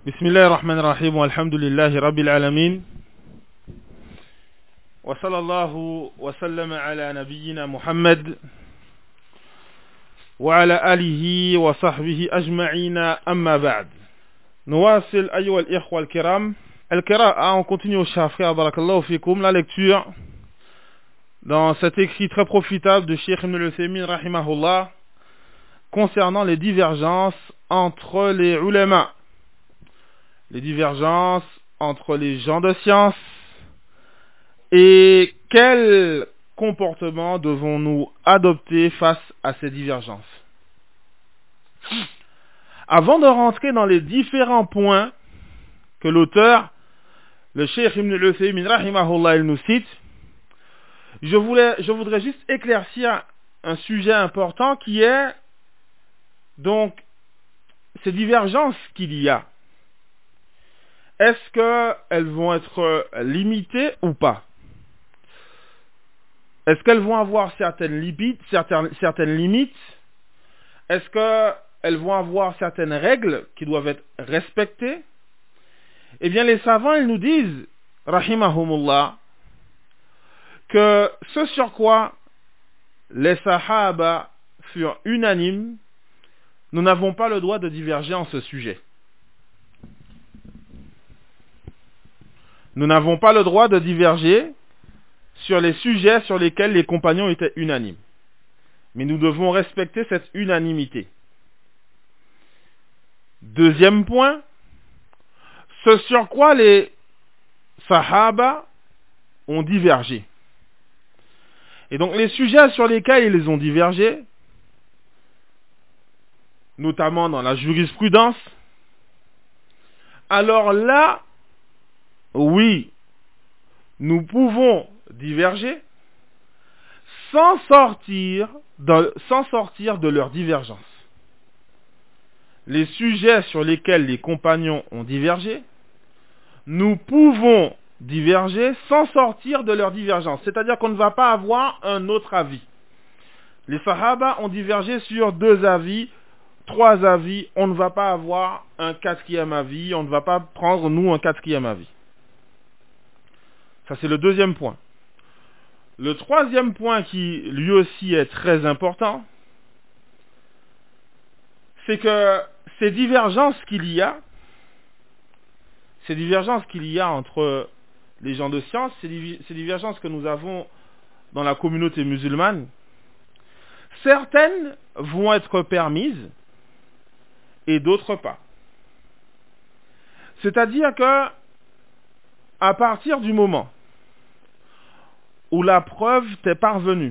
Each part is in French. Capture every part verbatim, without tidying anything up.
بسم الله الرحمن الرحيم والحمد لله رب العالمين وصلى الله وسلم على نبينا محمد وعلى آله وصحبه أجمعين أما بعد. نواصل أيها الإخوة الكرام القراءة. On continue au chers frères barakallahu fikum la lecture dans cet écrit très profitable de Cheikh Ibn al-Uthaymin rahimahullah concernant les divergences entre les ulama, les divergences entre les gens de science et quel comportement devons-nous adopter face à ces divergences. Avant de rentrer dans les différents points que l'auteur, le Cheikh Ibn al-Uthaymin rahimahullah, il nous cite, je, voulais, je voudrais juste éclaircir un sujet important qui est donc ces divergences qu'il y a. Est-ce qu'elles vont être limitées ou pas? Est-ce qu'elles vont avoir certaines limites, certaines, certaines limites? Est-ce qu'elles vont avoir certaines règles qui doivent être respectées? Eh bien, les savants, ils nous disent, rahimahumullah, que ce sur quoi les sahaba furent unanimes, nous n'avons pas le droit de diverger en ce sujet. Nous n'avons pas le droit de diverger sur les sujets sur lesquels les compagnons étaient unanimes. Mais nous devons respecter cette unanimité. Deuxième point, ce sur quoi les sahaba ont divergé. Et donc les sujets sur lesquels ils ont divergé, notamment dans la jurisprudence, alors là, oui, nous pouvons diverger sans sortir de, sans sortir de leur divergence. Les sujets sur lesquels les compagnons ont divergé, nous pouvons diverger sans sortir de leur divergence. C'est-à-dire qu'on ne va pas avoir un autre avis. Les sahaba ont divergé sur deux avis, trois avis. On ne va pas avoir un quatrième avis. On ne va pas prendre, nous, un quatrième avis. Ça, c'est le deuxième point. Le troisième point qui, lui aussi, est très important, c'est que ces divergences qu'il y a, ces divergences qu'il y a entre les gens de science, ces, div- ces divergences que nous avons dans la communauté musulmane, certaines vont être permises et d'autres pas. C'est-à-dire que, à partir du moment où la preuve t'est parvenue,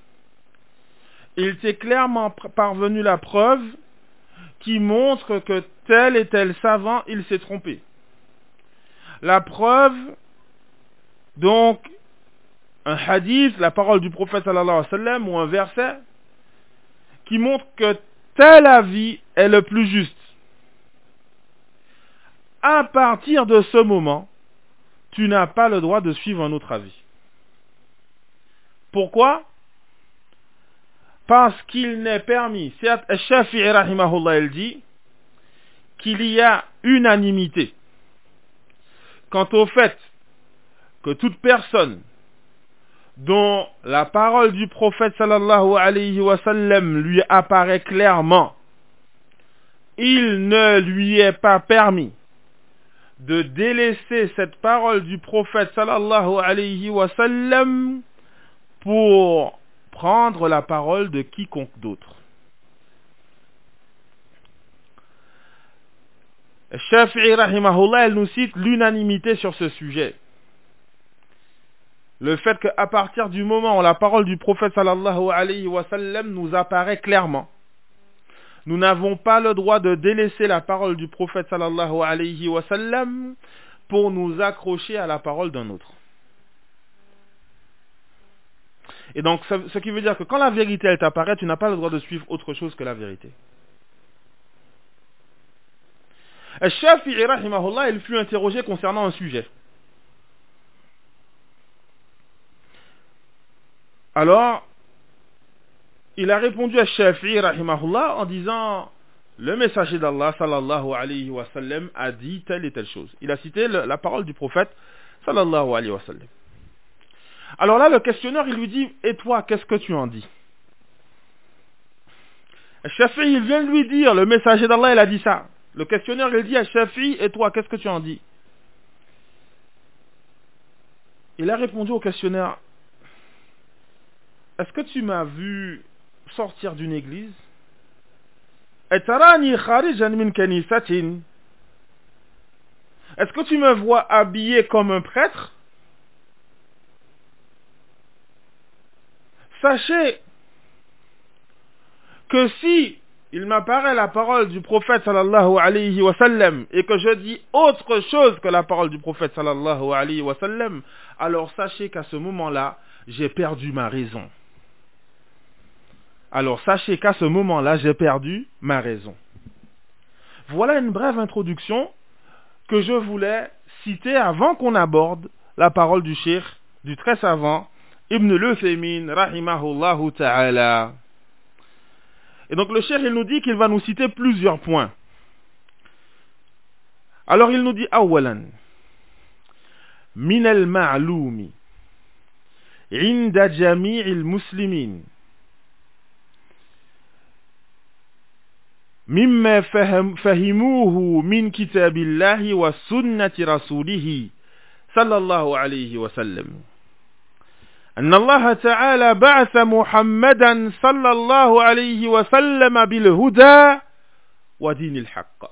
il t'est clairement parvenu la preuve qui montre que tel et tel savant, il s'est trompé. La preuve, donc, un hadith, la parole du prophète sallallahu alayhi wa sallam, ou un verset, qui montre que tel avis est le plus juste. À partir de ce moment, tu n'as pas le droit de suivre un autre avis. Pourquoi? Parce qu'il n'est permis, certes, Shafi'i rahimahullah, il dit qu'il y a unanimité quant au fait que toute personne dont la parole du prophète sallallahu alayhi wa sallam lui apparaît clairement, il ne lui est pas permis de délaisser cette parole du prophète sallallahu alayhi wa sallam pour prendre la parole de quiconque d'autre. Shafi'i rahimahullah, elle nous cite l'unanimité sur ce sujet. Le fait qu'à partir du moment où la parole du prophète sallallahu alayhi wa sallam nous apparaît clairement, nous n'avons pas le droit de délaisser la parole du prophète sallallahu alayhi wa sallam pour nous accrocher à la parole d'un autre. Et donc, ce qui veut dire que quand la vérité elle t'apparaît, tu n'as pas le droit de suivre autre chose que la vérité. Al-Shafi'i rahimahullah, il fut interrogé concernant un sujet. Alors, il a répondu à Shafi'i rahimahullah en disant le messager d'Allah sallallahu alayhi wa sallam a dit telle et telle chose. Il a cité le, la parole du prophète sallallahu alayhi wa sallam. Alors là, le questionneur, il lui dit, et toi, qu'est-ce que tu en dis? Shafi'i, il vient de lui dire, le messager d'Allah, il a dit ça. Le questionneur, il dit à Shafi'i, et toi, qu'est-ce que tu en dis? Il a répondu au questionneur, est-ce que tu m'as vu sortir d'une église? Est-ce que tu me vois habillé comme un prêtre? Sachez que si il m'apparaît la parole du prophète sallallahu alayhi wa sallam et que je dis autre chose que la parole du prophète sallallahu alayhi wa sallam, alors sachez qu'à ce moment-là, j'ai perdu ma raison. Alors sachez qu'à ce moment-là, j'ai perdu ma raison. Voilà une brève introduction que je voulais citer avant qu'on aborde la parole du cheikh, du très savant, Ibn al-Uthaymin, rahimahullahu ta'ala. Et donc le cheikh, il nous dit qu'il va nous citer plusieurs points. Alors il nous dit, awalan, min al-ma'lumi, inda jami'il muslimin, مما فهم فهموه من كتاب الله وسنة رسوله صلى الله عليه وسلم أن الله تعالى بعث محمدا صلى الله عليه وسلم بالهدى ودين الحق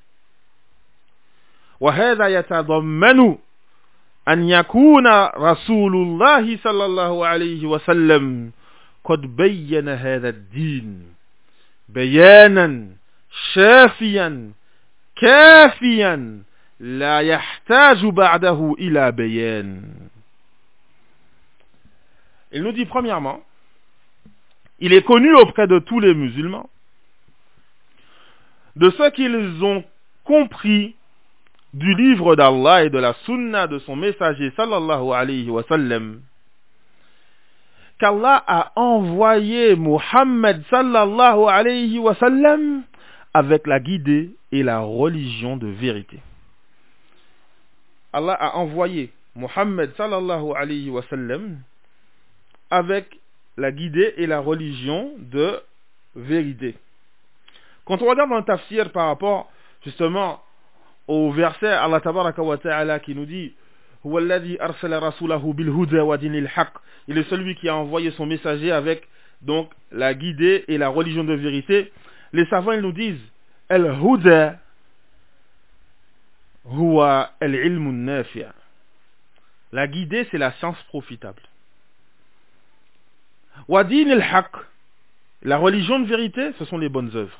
وهذا يتضمن أن يكون رسول الله صلى الله عليه وسلم قد بين هذا الدين بيانا شافيا كافيا لا يحتاج بعده إلى بيان. Il nous dit premièrement, il est connu auprès de tous les musulmans de ce qu'ils ont compris du livre d'Allah et de la sunna de son messager sallallahu alayhi wa sallam, qu'Allah a envoyé Muhammad sallallahu alayhi wa sallam avec la guidée et la religion de vérité. Allah a envoyé Muhammad sallallahu alayhi wa sallam avec la guidée et la religion de vérité. Quand on regarde dans le tafsir par rapport justement au verset Allah tabaraka wa ta'ala qui nous dit huwa alladhi arsala rasulahu bil huda wa dinil haqq, il est celui qui a envoyé son messager avec donc la guidée et la religion de vérité. Les savants ils nous disent al-huda huwa al-ilmu an-nafi'. La guidée c'est la science profitable. Wa dinil haqq, la religion de vérité, ce sont les bonnes œuvres.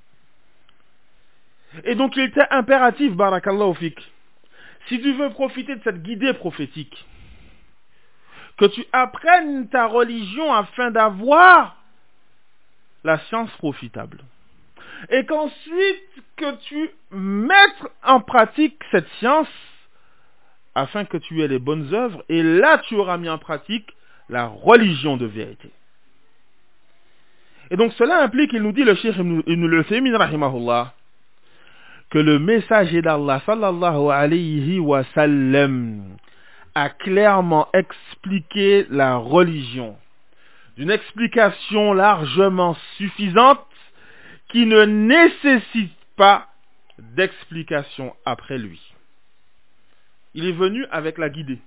Et donc il était impératif, barakallahu fik, si tu veux profiter de cette guidée prophétique, que tu apprennes ta religion afin d'avoir la science profitable. Et qu'ensuite, que tu mettes en pratique cette science afin que tu aies les bonnes œuvres. Et là, tu auras mis en pratique la religion de vérité. Et donc cela implique, il nous dit le cheikh Ibn al-Uthaymin rahimahullah, que le messager d'Allah sallallahu alayhi wa sallam a clairement expliqué la religion d'une explication largement suffisante qui ne nécessite pas d'explication après lui. Il est venu avec la guidée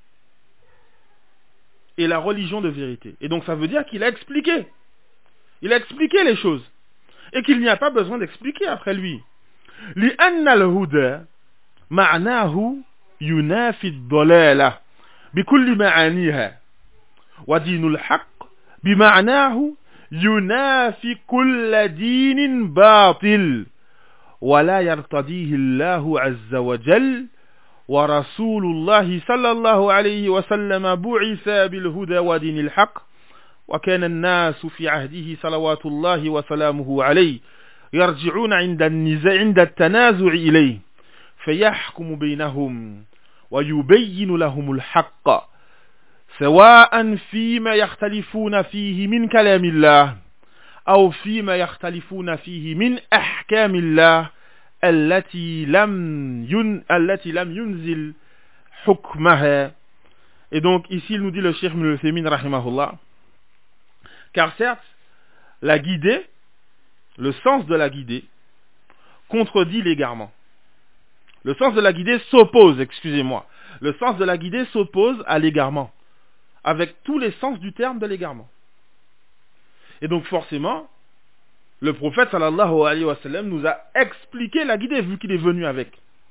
et la religion de vérité. Et donc ça veut dire qu'il a expliqué. Il a expliqué les choses. Et qu'il n'y a pas besoin d'expliquer après lui. لأن الهدى معناه ينافي الضلالة بكل معانيها ودين الحق بمعناه ينافي كل دين باطل ولا يرتضيه الله عز وجل ورسول الله صلى الله عليه وسلم بعث بالهدى ودين الحق وكان الناس في عهده صلوات الله وسلامه عليه يرجعون عند النزاع عند التنازع إليه فيحكم بينهم ويبين لهم الحق سواء فيما يختلفون فيه من كلام الله أو فيما يختلفون فيه من أحكام الله التي لم ين التي لم ينزل حكمها. Et donc ici il nous dit le Cheikh Ibn Uthaymin rahimahullah, car certes la guidée, le sens de la guidée contredit l'égarement. Le sens de la guidée s'oppose, excusez-moi, le sens de la guidée s'oppose à l'égarement, avec tous les sens du terme de l'égarement. Et donc forcément, le prophète sallallahu alayhi wa sallam nous a expliqué la guidée, vu qu'il est venu avec.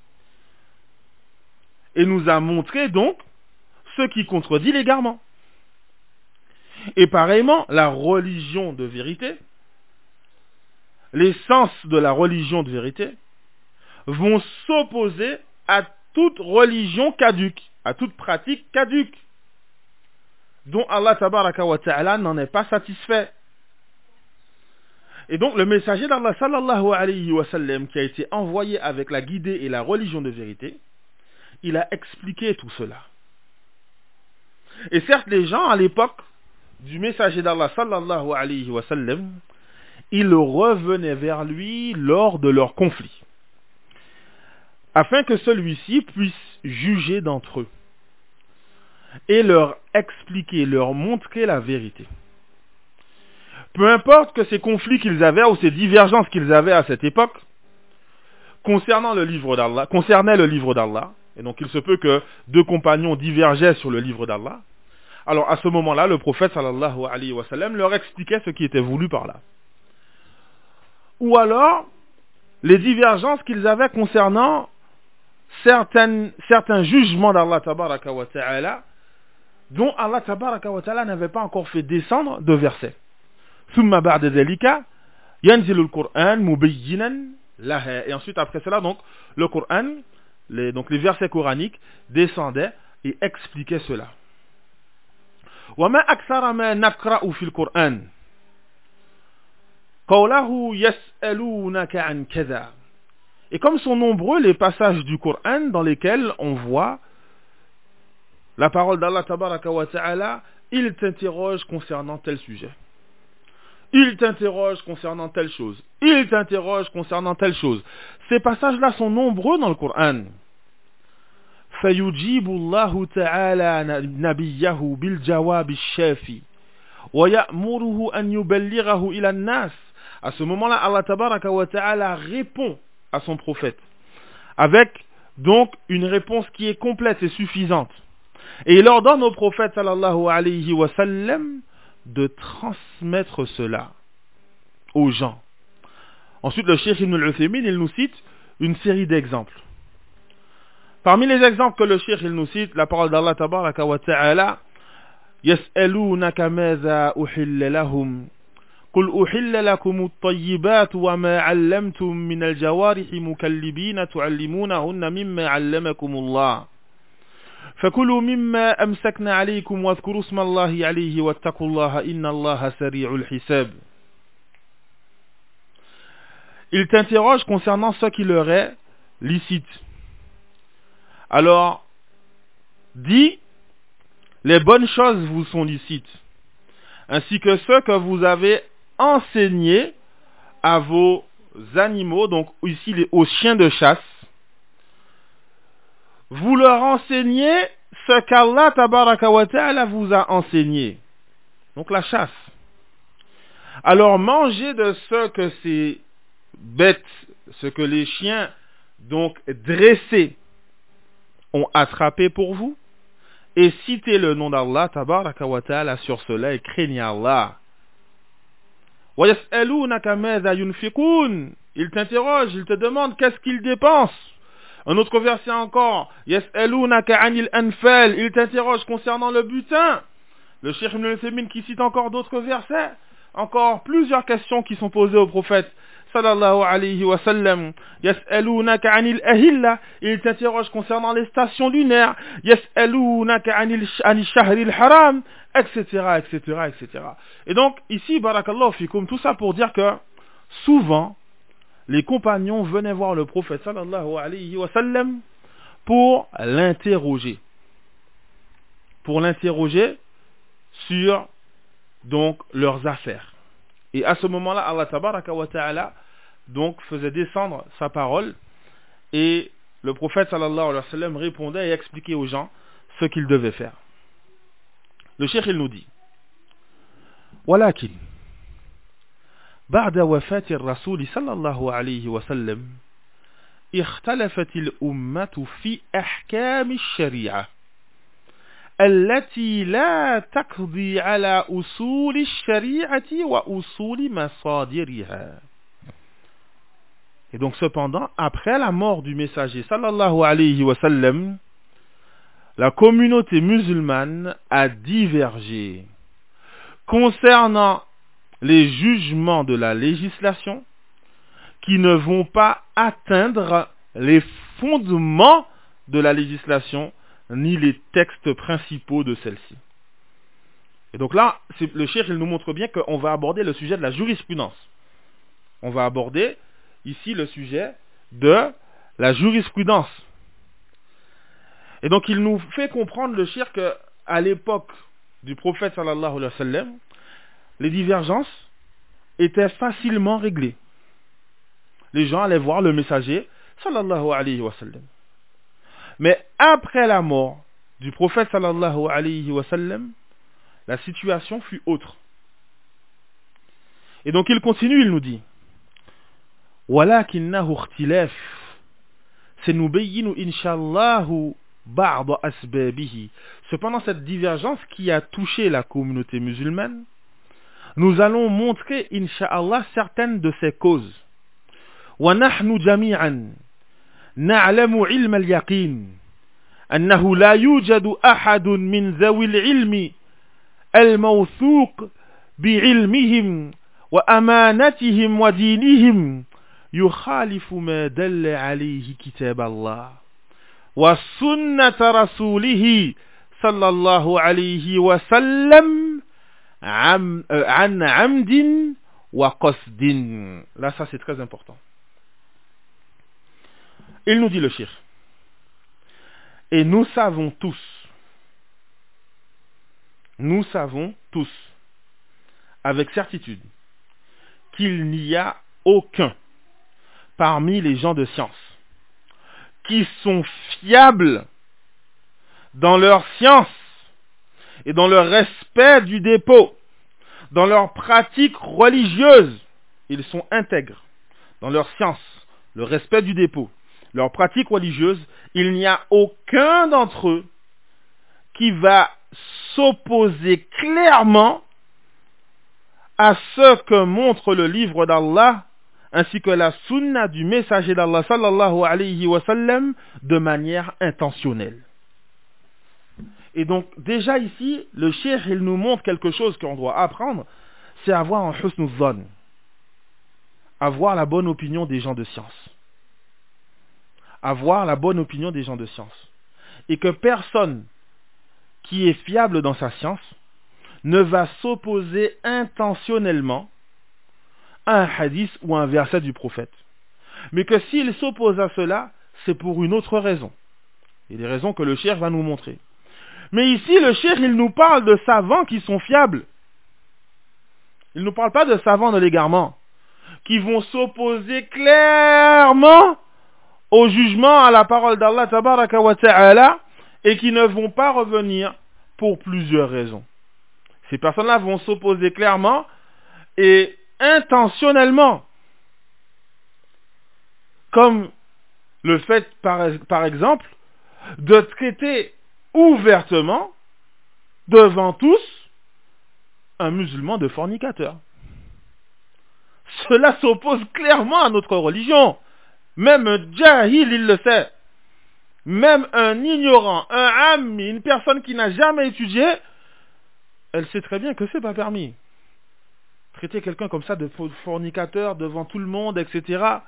Et nous a montré donc ce qui contredit l'égarement. Et pareillement, la religion de vérité, les sens de la religion de vérité vont s'opposer à toute religion caduque, à toute pratique caduque, dont Allah tabaraka wa ta'ala n'en est pas satisfait. Et donc le messager d'Allah sallallahu alayhi wa sallam, qui a été envoyé avec la guidée et la religion de vérité, il a expliqué tout cela. Et certes, les gens à l'époque du messager d'Allah sallallahu alayhi wa sallam, ils revenaient vers lui lors de leur conflit, afin que celui-ci puisse juger d'entre eux et leur expliquer, leur montrer la vérité. Peu importe que ces conflits qu'ils avaient ou ces divergences qu'ils avaient à cette époque concernant le livre d'Allah, concernaient le livre d'Allah, et donc il se peut que deux compagnons divergeaient sur le livre d'Allah. Alors à ce moment-là, le prophète sallallahu alayhi wa sallam leur expliquait ce qui était voulu par là. Ou alors, les divergences qu'ils avaient concernant certaines, certains jugements d'Allah tabaraka wa ta'ala, dont Allah tabaraka wa ta'ala n'avait pas encore fait descendre de versets. Thumma ba'da dhalika yanzilu al-Qur'an mubayyinan laha. Et ensuite, après cela, donc, le Coran, les, donc les versets coraniques descendaient et expliquaient cela. Wa ma akthara ma naqra'u fil Qur'an qawlahu yas'alunaka an kadha. Et comme sont nombreux les passages du Coran dans lesquels on voit la parole d'Allah tabaraka wa ta'ala, il t'interroge concernant tel sujet. Il t'interroge concernant telle chose. Il t'interroge concernant telle chose. Ces passages-là sont nombreux dans le Coran. فَيُجِيبُ اللَّهُ تَعَالَى نَبِيَّهُ بِالْجَوَابِ الشَّافِي وَيَأْمُرُهُ أَنْ يُبَلِّغَهُ إِلَى النَّاسِ. À ce moment-là, Allah tabaraka wa ta'ala répond à son prophète avec donc une réponse qui est complète et suffisante. Et il ordonne au prophète sallallahu alayhi wa sallam de transmettre cela aux gens. Ensuite, le Cheikh Ibn Uthaymin, il nous cite une série d'exemples. Parmi les exemples que le Cheikh il nous cite, la parole d'Allah tabaraka wa ta'ala, يَسْأَلُونَكَ مَاذَا أُحِلَّ لَهُمْ قُلْ أُحِلَّ لَكُمُ الطَّيِّبَاتُ وَمَا عَلَّمْتُم مِّنَ الْجَوَارِحِ مُكَلِّبِينَ تُعَلِّمُونَهُنَّ مِمَّا عَلَّمَكُمُ اللَّهُ فَكُلُوا مِمَّا أَمْسَكْنَ عَلَيْكُمْ وَاذْكُرُوا اسْمَ اللَّهِ عَلَيْهِ وَاتَّقُوا اللَّهَ إِنَّ اللَّهَ سَرِيعُ الْحِسَابِ. Il t'interroge concernant ce qui leur est licite. Alors, dis, les bonnes choses vous sont licites, ainsi que ceux que vous avez enseignés à vos animaux, donc ici les, aux chiens de chasse. Vous leur enseignez ce qu'Allah tabaraka wa ta'ala vous a enseigné, donc la chasse. Alors mangez de ce que ces bêtes, ce que les chiens donc dressés ont attrapé pour vous, et citez le nom d'Allah tabaraka wa ta'ala sur cela et craignez Allah. Wa yas'alunaka madha yunfiqun. Il t'interroge, il te demande qu'est-ce qu'il dépense. Un autre verset encore, yas'alunaka 'anil anfal. Il t'interroge concernant le butin. Le Cheikh Ibn Uthaymin qui cite encore d'autres versets, encore plusieurs questions qui sont posées au prophète sallallahu alayhi wa sallam. Yas'alunaka 'anil ahilla. Il t'interroge concernant les stations lunaires. Yas'alunaka 'anil shahril haram, etc., etc., et cetera. Et donc ici, barakallahu fikum, tout ça pour dire que souvent les compagnons venaient voir le prophète sallallahu alayhi wa sallam pour l'interroger, pour l'interroger sur donc leurs affaires. Et à ce moment-là, Allah tabaraka wa ta'ala donc faisait descendre sa parole et le prophète sallallahu alayhi wa sallam répondait et expliquait aux gens ce qu'ils devaient faire. Le cheikh il nous dit ولكن بعد وفاة الرسول صلى الله عليه وسلم اختلفت الأمة في أحكام الشريعة التي لا تقضي على أصول الشريعة وأصول مصادرها. Et donc cependant, après la mort du messager sallallahu alayhi wa sallam, la communauté musulmane a divergé concernant les jugements de la législation qui ne vont pas atteindre les fondements de la législation ni les textes principaux de celle-ci. Et donc là, le cheikh il nous montre bien qu'on va aborder le sujet de la jurisprudence. On va aborder ici le sujet de la jurisprudence. Et donc il nous fait comprendre le cheikh qu'à l'époque du prophète sallallahu alayhi wa sallam, les divergences étaient facilement réglées. Les gens allaient voir le messager sallallahu alayhi wa sallam. Mais après la mort du prophète sallallahu alayhi wa sallam, la situation fut autre. Et donc il continue, il nous dit ولكنه اختلاف سنبين إن شاء الله بعض أسبابه. Cependant, cette divergence qui a touché la communauté musulmane, nous allons montrer, incha'Allah, certaines de ses causes. وَنَحْنُ جَمِيعًا نَعْلَمُ عِلْمَ الْيَقِينِ أَنَّهُ لَا يُوجَدُ أَحَدٌ مِنْ ذَوِي الْعِلْمِ الْمَوْثُوقِ بِعِلْمِهِمْ وَأَمَانَتِهِمْ وَدِينِهِمْ يُخَالِفُ مَا دَلَّ عَلَيْهِ كِتَابَ اللَّهِ وَسُنَّةَ رَسُولِهِ صلى الله عليه وسلم عن عمد وقصد. Là, ça c'est très important. Il nous dit le cheikh, et nous savons tous, nous savons tous, avec certitude, qu'il n'y a aucun parmi les gens de science qui sont fiables dans leur science et dans leur respect du dépôt, dans leur pratique religieuse. Ils sont intègres dans leur science, le respect du dépôt, leur pratique religieuse. Il n'y a aucun d'entre eux qui va s'opposer clairement à ce que montre le livre d'Allah ainsi que la sunna du messager d'Allah sallallahu alayhi wa sallam de manière intentionnelle. Et donc déjà ici, le cheikh il nous montre quelque chose qu'on doit apprendre, c'est avoir un husn zan, avoir la bonne opinion des gens de science, avoir la bonne opinion des gens de science, et que personne qui est fiable dans sa science ne va s'opposer intentionnellement à un hadith ou à un verset du prophète, mais que s'il s'oppose à cela, c'est pour une autre raison, et des raisons que le cheikh va nous montrer. Mais ici, le cheikh, il nous parle de savants qui sont fiables. Il ne nous parle pas de savants de l'égarement, qui vont s'opposer clairement au jugement, à la parole d'Allah tabaraka wa ta'ala, et qui ne vont pas revenir pour plusieurs raisons. Ces personnes-là vont s'opposer clairement et intentionnellement, comme le fait, par, par exemple, de traiter ouvertement, devant tous, un musulman de fornicateur. Cela s'oppose clairement à notre religion. Même un jahil, il le sait. Même un ignorant, un ammi, une personne qui n'a jamais étudié, elle sait très bien que c'est pas permis. Traiter quelqu'un comme ça de fornicateur devant tout le monde, et cetera.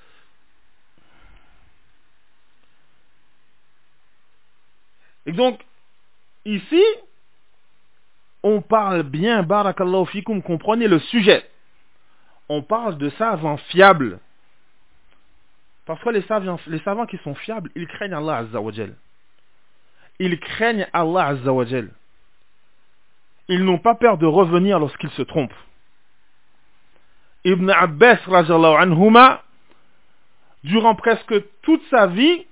Et donc, ici, on parle bien, barakallahu fikum, comprenez le sujet. On parle de savants fiables. Parce que les savants, les savants qui sont fiables, ils craignent Allah Azza wa Jal. Ils craignent Allah Azza wa Jal. Ils n'ont pas peur de revenir lorsqu'ils se trompent. Ibn Abbas radhiyallahu anhuma, durant presque toute sa vie,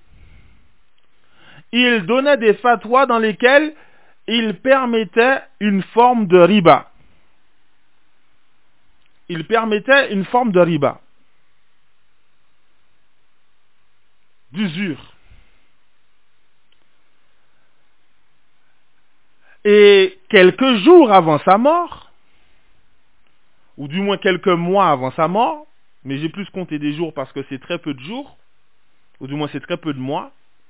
il donnait des fatwas dans lesquels il permettait une forme de riba. Il permettait une forme de riba, d'usure. Et quelques jours avant sa mort, ou du moins quelques mois avant sa mort, mais j'ai plus compté des jours parce que c'est très peu de jours, ou du moins c'est très peu de mois,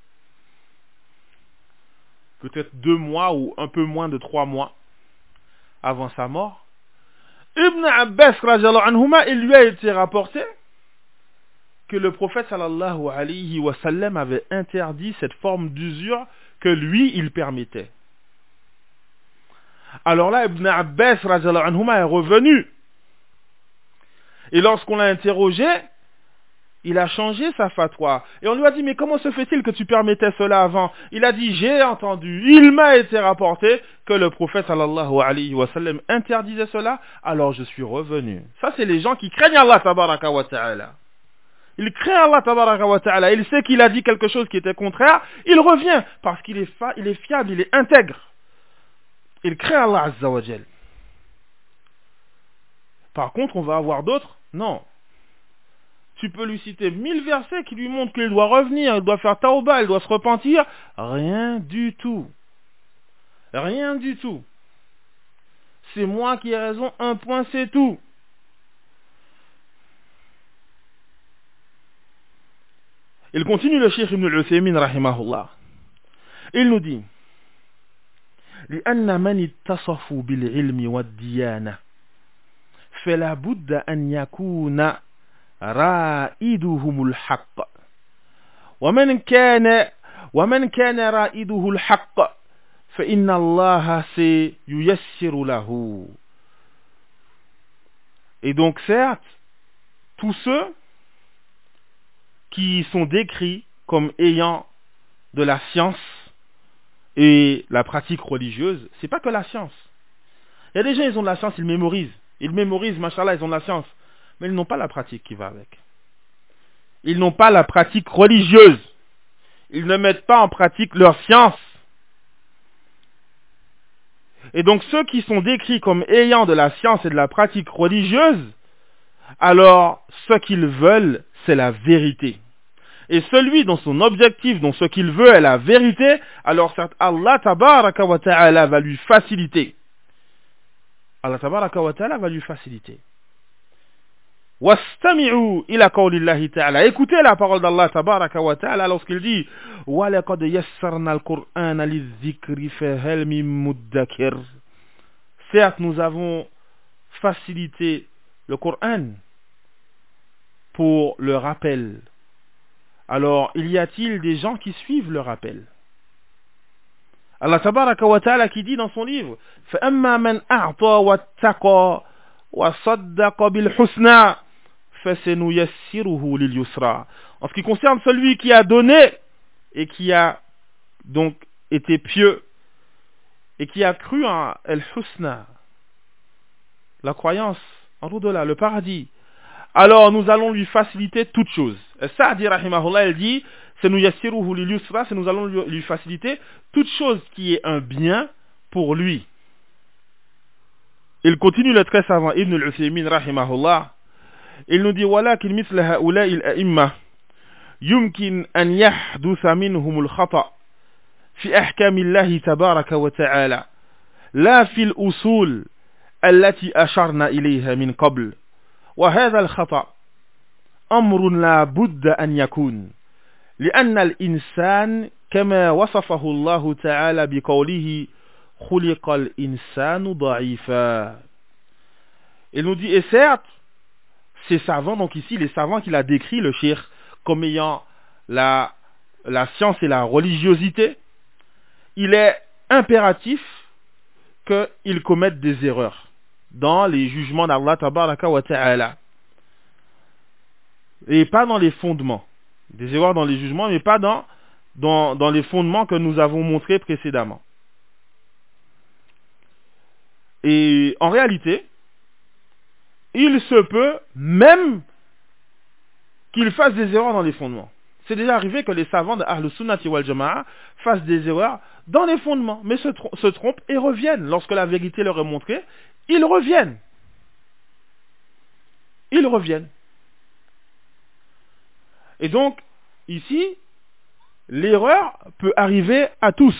peut-être deux mois ou un peu moins de trois mois avant sa mort, Ibn Abbas radhiyallahu anhuma, il lui a été rapporté que le prophète sallallahu alayhi wa sallam avait interdit cette forme d'usure que lui il permettait. Alors là, Ibn Abbas radhiyallahu anhuma est revenu. Et lorsqu'on l'a interrogé, il a changé sa fatwa. Et on lui a dit, mais comment se fait-il que tu permettais cela avant? Il a dit, j'ai entendu, il m'a été rapporté que le prophète sallallahu alayhi wa sallam interdisait cela, alors je suis revenu. Ça, c'est les gens qui craignent Allah tabaraka wa ta'ala. Il craint Allah tabaraka wa ta'ala. Il sait qu'il a dit quelque chose qui était contraire, il revient parce qu'il est, fa- il est fiable, il est intègre. Il craint Allah azza wa jal. Par contre, on va avoir d'autres, non. Tu peux lui citer mille versets qui lui montrent qu'il doit revenir, il doit faire tauba, il doit se repentir. Rien du tout. Rien du tout. C'est moi qui ai raison, un point c'est tout. Il continue le Cheikh Ibn al-Uthaymin rahimahullah. Il nous dit لأن من اتصفوا بالعلم والديانة فلا بد أن يكون رائدهم الحق ومن كان ومن كان رائده الحق فإن الله سييسر له. Et donc certes, tous ceux qui sont décrits comme ayant de la science et la pratique religieuse, c'est pas que la science. Il y a des gens, ils ont de la science, ils mémorisent. Ils mémorisent, machallah, ils ont de la science. Mais ils n'ont pas la pratique qui va avec. Ils n'ont pas la pratique religieuse. Ils ne mettent pas en pratique leur science. Et donc ceux qui sont décrits comme ayant de la science et de la pratique religieuse, alors ce qu'ils veulent, c'est la vérité. Et celui dont son objectif, dont ce qu'il veut est la vérité, alors certes Allah tabaraka wa ta'ala va lui faciliter. Allah tabaraka wa ta'ala va lui faciliter. Wastami'u ila qawlillahi ta'ala. Écoutez la parole d'Allah tabaraka wa ta'ala lorsqu'il dit wa laqad yassarna al-Qur'ana lidh-dhikri fahal min muddakir. Certes, nous avons facilité le Coran pour le rappel. Alors, il y a-t-il des gens qui suivent le rappel? Allah tabaraka wa ta'ala qui dit dans son livre فَأَمَّا مَنْ أَعْطَى وَاتَّقَى وَصَدَّقَ بِالْحُسْنَى فَسَنُيَسِّرُهُ لِلْيُسْرَى. En ce qui concerne celui qui a donné et qui a donc été pieux et qui a cru en al-husna, la croyance en l'au-delà, le paradis, alors nous allons lui faciliter toute chose. Sa'di rahimahullah, elle dit c'est nous yassiruhu lil yusra, c'est nous allons lui, lui faciliter toute chose qui est un bien pour lui. Il continue le très savant Ibn al-Uthaymin rahimahullah. Il nous dit walakin mithla ha'ula'i al-a'imma yumkin an yahdutha minhum al-khata' fi ahkam Allah tabaraka wa ta'ala la fi al-usul allati asharna ilayha min qabl. وهذا الخطأ أمر لا بد أن يكون لأن الإنسان كما وصفه الله تعالى بقوله خلق الإنسان ضعيفا. Il nous dit, et certes, ces savants, donc ici les savants qu'il a décrit, le cheikh, comme ayant la, la science et la religiosité, il est impératif qu'ils commettent des erreurs dans les jugements d'Allah tabaraka wa ta'ala. Et pas dans les fondements. Des erreurs dans les jugements, mais pas dans, dans, dans les fondements que nous avons montrés précédemment. Et en réalité, il se peut même qu'il fasse des erreurs dans les fondements. C'est déjà arrivé que les savants de Ahl Sunnati wal Jama'a fassent des erreurs dans les fondements, mais se, tr- se trompent et reviennent. Lorsque la vérité leur est montrée, ils reviennent. Ils reviennent. Et donc, ici, l'erreur peut arriver à tous.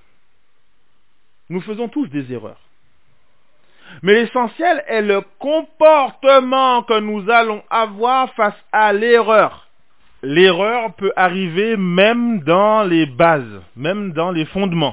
Nous faisons tous des erreurs. Mais l'essentiel est le comportement que nous allons avoir face à l'erreur. L'erreur peut arriver même dans les bases, même dans les fondements.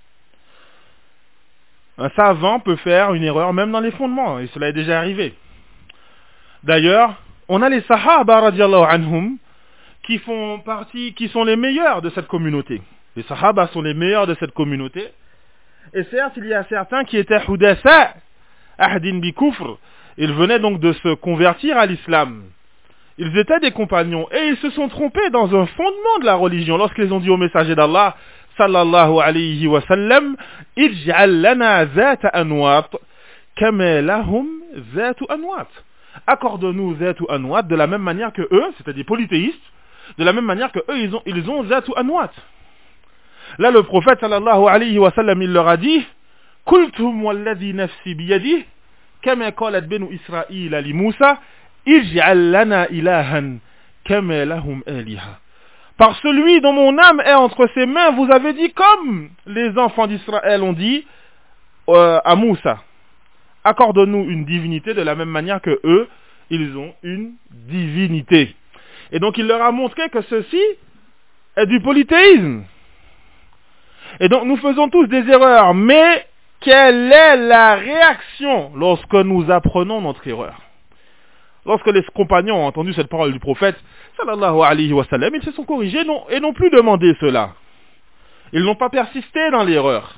Un savant peut faire une erreur même dans les fondements, et cela est déjà arrivé. D'ailleurs, on a les Sahaba radiallahu anhum qui font partie, qui sont les meilleurs de cette communauté. Les Sahaba sont les meilleurs de cette communauté. Et certes, il y a certains qui étaient Hudasa, Ahdin bi Kufr. Ils venaient donc de se convertir à l'islam. Ils étaient des compagnons et ils se sont trompés dans un fondement de la religion lorsqu'ils ont dit au messager d'Allah, sallallahu alayhi wa sallam, ij'al lana zata anwat kama lahum zatu anwat. Accorde-nous zatu anwat de la même manière que eux, c'est-à-dire polythéistes, de la même manière que eux, ils ont, ils ont zatu anwat. Là, le prophète sallallahu alayhi wa sallam, il leur a dit, kultum walladhi nafsi biyadih, kama qalat banu Israël li Moussa, ij'al lana ilahan kama lahum aliha. Par celui dont mon âme est entre ses mains, vous avez dit comme les enfants d'Israël ont dit euh, à Moussa. Accorde-nous une divinité de la même manière que eux, ils ont une divinité. Et donc il leur a montré que ceci est du polythéisme. Et donc nous faisons tous des erreurs, mais quelle est la réaction lorsque nous apprenons notre erreur? Lorsque les compagnons ont entendu cette parole du prophète, sallallahu alayhi wa sallam, ils se sont corrigés non, et n'ont plus demandé cela. Ils n'ont pas persisté dans l'erreur.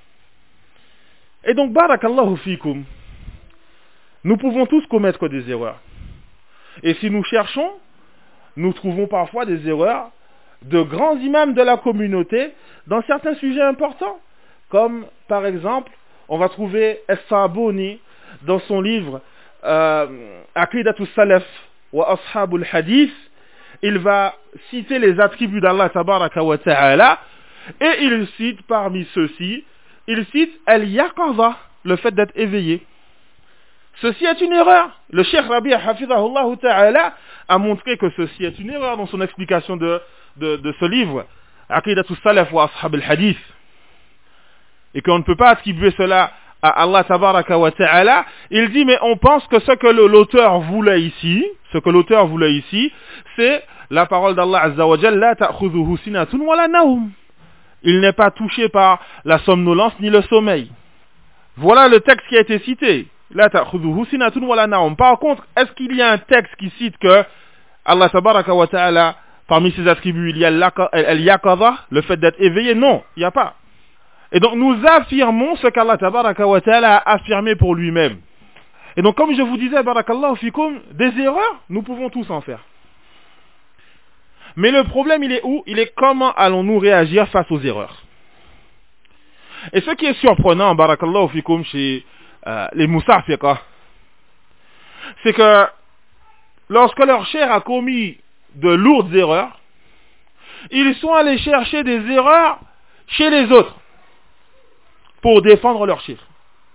Et donc, barakallahu fikum, nous pouvons tous commettre des erreurs. Et si nous cherchons, nous trouvons parfois des erreurs de grands imams de la communauté dans certains sujets importants. Comme, par exemple, on va trouver As-Sabuni dans son livre euh, Aqidatus Salaf wa Ashabul Hadith. Il va citer les attributs d'Allah tabaraka wa ta'ala et il cite parmi ceux-ci, il cite Al-Yaqaza, le fait d'être éveillé. Ceci est une erreur. Le Cheikh Rabi' hafizahullah ta'ala a montré que ceci est une erreur dans son explication de, de, de ce livre Aqidatus Salaf wa Ashabul Hadith. Et qu'on ne peut pas attribuer cela à Allah tabaraka wa ta'ala. Il dit, mais on pense que ce que l'auteur voulait ici, ce que l'auteur voulait ici, c'est la parole d'Allah azza wa jalla, la ta'khudhuhu sinatun wa la nawm. Il n'est pas touché par la somnolence ni le sommeil. Voilà le texte qui a été cité. La ta'khudhuhu sinatun wa la nawm. Par contre, est-ce qu'il y a un texte qui cite que Allah tabaraka wa ta'ala, parmi ses attributs, il y a al-yaqadha, le fait d'être éveillé? Non, il n'y a pas. Et donc nous affirmons ce qu'Allah tabaraka wa ta'ala a affirmé pour lui-même. Et donc comme je vous disais, barakallahu fikum, des erreurs, nous pouvons tous en faire. Mais le problème, il est où? Il est comment allons-nous réagir face aux erreurs? Et ce qui est surprenant, barakallahu fikum, chez euh, les Moussafiqa, c'est que lorsque leur cheikh a commis de lourdes erreurs, ils sont allés chercher des erreurs chez les autres pour défendre leur cheikh.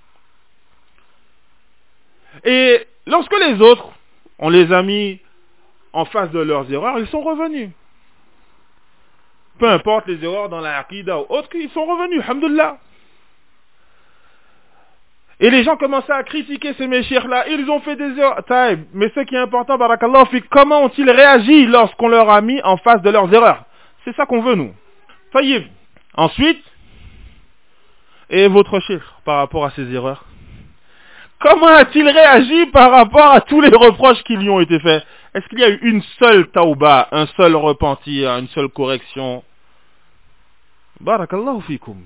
Et lorsque les autres, on les a mis en face de leurs erreurs, ils sont revenus. Peu importe les erreurs dans la aqida ou autre, ils sont revenus, alhamdoulilah. Et les gens commençaient à critiquer ces méchires-là, ils ont fait des erreurs. Taïb, mais ce qui est important, barakallah, c'est comment ont-ils réagi lorsqu'on leur a mis en face de leurs erreurs? C'est ça qu'on veut, nous. Taïb. Ensuite, et votre cheikh par rapport à ces erreurs? Comment a-t-il réagi par rapport à tous les reproches qui lui ont été faits? Est-ce qu'il y a eu une seule tauba, un seul repentir, une seule correction? Barakallahu fikum.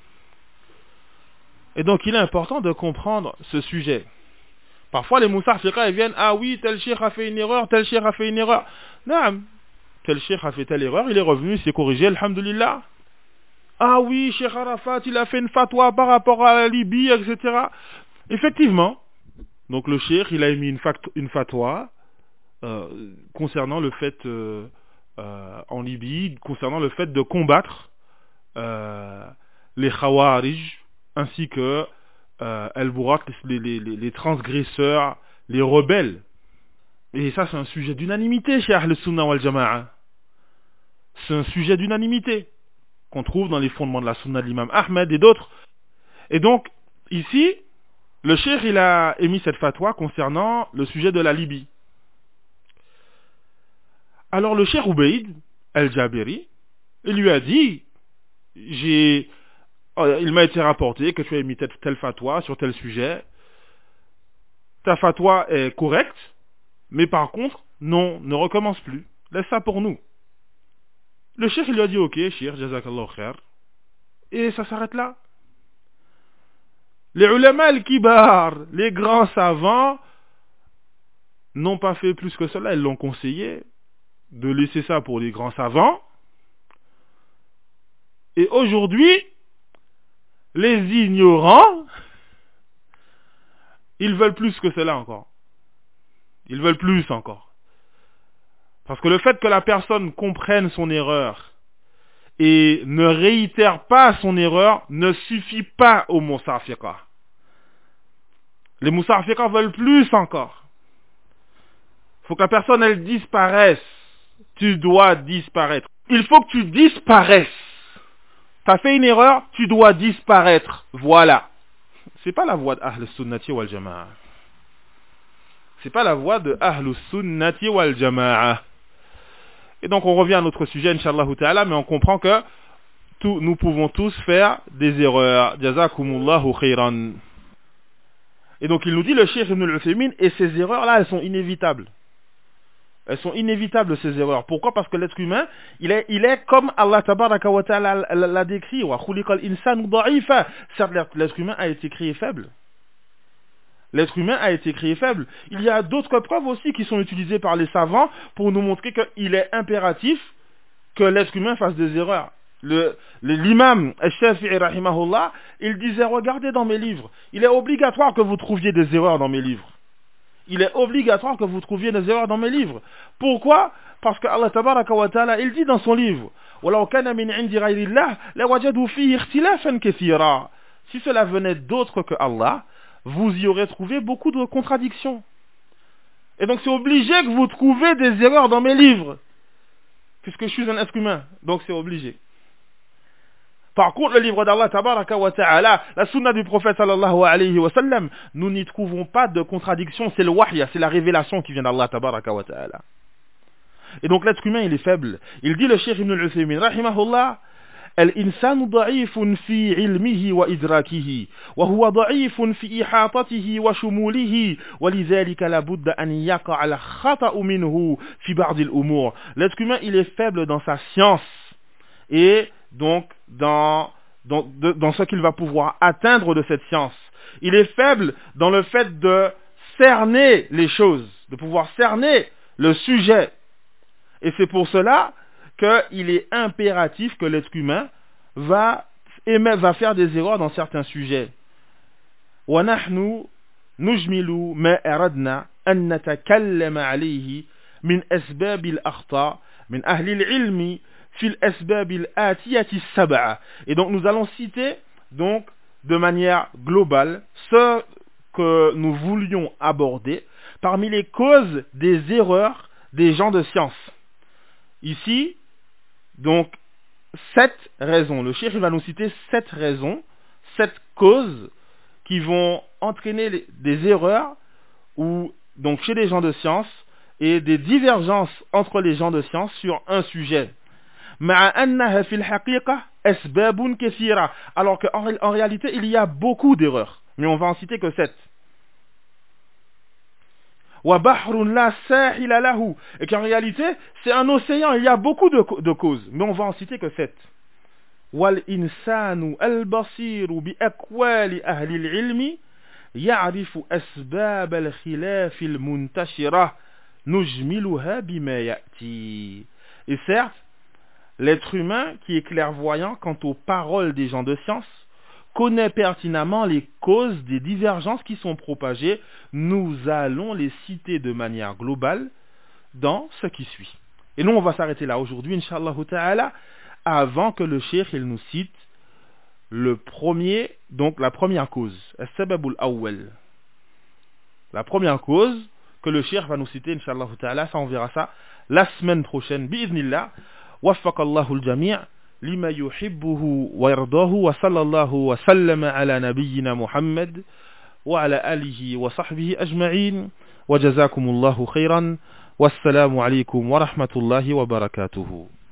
Et donc il est important de comprendre ce sujet. Parfois les Moussafiqa ils viennent, ah oui, tel cheikh a fait une erreur, tel cheikh a fait une erreur. Non, tel cheikh a fait telle erreur, il est revenu, il s'est corrigé, alhamdulillah. Ah oui, Cheikh Arafat, il a fait une fatwa par rapport à la Libye, et cetera. Effectivement, Donc le cheikh, il a émis une, fact- une fatwa euh, concernant le fait, euh, euh, en Libye, concernant le fait de combattre euh, les khawarij, ainsi que euh, al-Burat, les, les, les, les transgresseurs, les rebelles. Et ça, c'est un sujet d'unanimité chez Ahl Sunnah wal Jama'a. C'est un sujet d'unanimité qu'on trouve dans les fondements de la Sunna de l'imam Ahmed et d'autres. Et donc, ici, le cheikh, il a émis cette fatwa concernant le sujet de la Libye. Alors, le cheikh Ubayd al-Jabiri, il lui a dit, j'ai, euh, il m'a été rapporté que tu as émis telle, telle fatwa sur tel sujet. Ta fatwa est correcte, mais par contre, non, ne recommence plus. Laisse ça pour nous. Le cheikh, il lui a dit, ok, cheikh, jazakallah khair. Et ça s'arrête là. Les ulama al-kibar, les grands savants, n'ont pas fait plus que cela. Ils l'ont conseillé de laisser ça pour les grands savants. Et aujourd'hui, les ignorants, ils veulent plus que cela encore. Ils veulent plus encore. Parce que le fait que la personne comprenne son erreur et ne réitère pas son erreur ne suffit pas aux Moussafiqa. Les Moussafiqa veulent plus encore. Il faut que la personne, elle disparaisse. Tu dois disparaître. Il faut que tu disparaisses. Tu as fait une erreur, tu dois disparaître. Voilà. C'est pas la voie d'Ahl Sunnati wal Jama'a. C'est pas la voie de Ahl Sunnati wal Jama'a. Et donc on revient à notre sujet, Inch'Allah ta'ala, mais on comprend que tout, nous pouvons tous faire des erreurs. Jazakumullahu khairan. Et donc il nous dit, le Cheikh Ibn al-Uthaymin, et ces erreurs-là, elles sont inévitables. Elles sont inévitables, ces erreurs. Pourquoi? Parce que l'être humain, il est, il est comme Allah tabaraka wa ta'ala l'a décrit. Wa khuliqal insanu da'ifa. Certes, l'être humain a été créé faible. L'être humain a été créé faible. Il y a d'autres preuves aussi qui sont utilisées par les savants pour nous montrer qu'il est impératif que l'être humain fasse des erreurs. Le, le, l'imam al-Shafi'i rahimahullah, il disait, regardez dans mes livres, il est obligatoire que vous trouviez des erreurs dans mes livres. Il est obligatoire que vous trouviez des erreurs dans mes livres. Pourquoi? Parce que Allah tabaraka wa ta'ala, il dit dans son livre, وَلَوْ كَانَ مِنْ عِنْدِ غَيْرِ اللَّهِ لَوَجَدُوا فِيهِ اخْتِلَافًا كَثِيرًا. Si cela venait d'autre que Allah, vous y aurez trouvé beaucoup de contradictions. Et donc c'est obligé que vous trouvez des erreurs dans mes livres. Puisque je suis un être humain. Donc c'est obligé. Par contre, le livre d'Allah tabaraka wa ta'ala, la sunna du prophète sallallahu alayhi wa sallam, nous n'y trouvons pas de contradiction. C'est le wahya, c'est la révélation qui vient d'Allah tabaraka wa ta'ala. Et donc l'être humain, il est faible. Il dit le Cheikh Ibn al-Uthaymin, rahimahullah, الإنسان ضعيف في علمه وإدراكه وهو ضعيف في إحاطته وشموله ولذلك لابد أن يقع الخطأ منه في بعض الأمور. L'être humain, il est faible dans sa science et donc dans, dans, de, dans ce qu'il va pouvoir atteindre de cette science. Il est faible dans le fait de cerner les choses, de pouvoir cerner le sujet. Et c'est pour cela qu'il est impératif que l'être humain va, émet, va faire des erreurs dans certains sujets. وَنَحْنُ نُجْمِلُ مَا أَرَدْنَا أَن نَتَكَلَّمَ عَلَيْهِ مِنْ أَسْبَابِ الْأَخْطَاءِ مِنْ أَهْلِ الْعِلْمِ فِي الْأَسْبَابِ الْآتِيَةِ السَّبْعَةِ. Et donc nous allons citer donc de manière globale ce que nous voulions aborder parmi les causes des erreurs des gens de science. Ici, donc, sept raisons. Le cheikh va nous citer sept raisons, sept causes qui vont entraîner les, des erreurs ou, donc, chez les gens de science et des divergences entre les gens de science sur un sujet. Alors qu'en en réalité, il y a beaucoup d'erreurs. Mais on va en citer que sept. Et qu'en réalité, c'est un océan, il y a beaucoup de, de causes, mais on va en citer que sept. وَالْإِنسَانُ الْبَصِيرُ بِأَقْوَالِ أَهْلِ الْعِلْمِ يَعْرِفُ أَسْبَابَ الْخِلَافِ الْمُنْتَشِرَةِ نُجْمِلُهَا بِمَا يَأْتِي. Et certes, l'être humain qui est clairvoyant quant aux paroles des gens de science connaît pertinemment les causes des divergences qui sont propagées. Nous allons les citer de manière globale dans ce qui suit. Et nous, on va s'arrêter là aujourd'hui, Inch'Allah ta'ala, avant que le cheikh il nous cite le premier, donc la première cause, as-sababul awwal. La première cause que le cheikh va nous citer, Inch'Allah ta'ala, ça on verra ça la semaine prochaine, bi'idhnillah. Waffaqallahu al-jami' lima yuhibbuhu wa yardahu wa sallallahu wa sallama ala nabiyyina Muhammad wa ala alihi wa sahbihi ajma'in wa jazakumullahu khairan. Wassalamu alaikum wa rahmatullahi wa barakatuhu.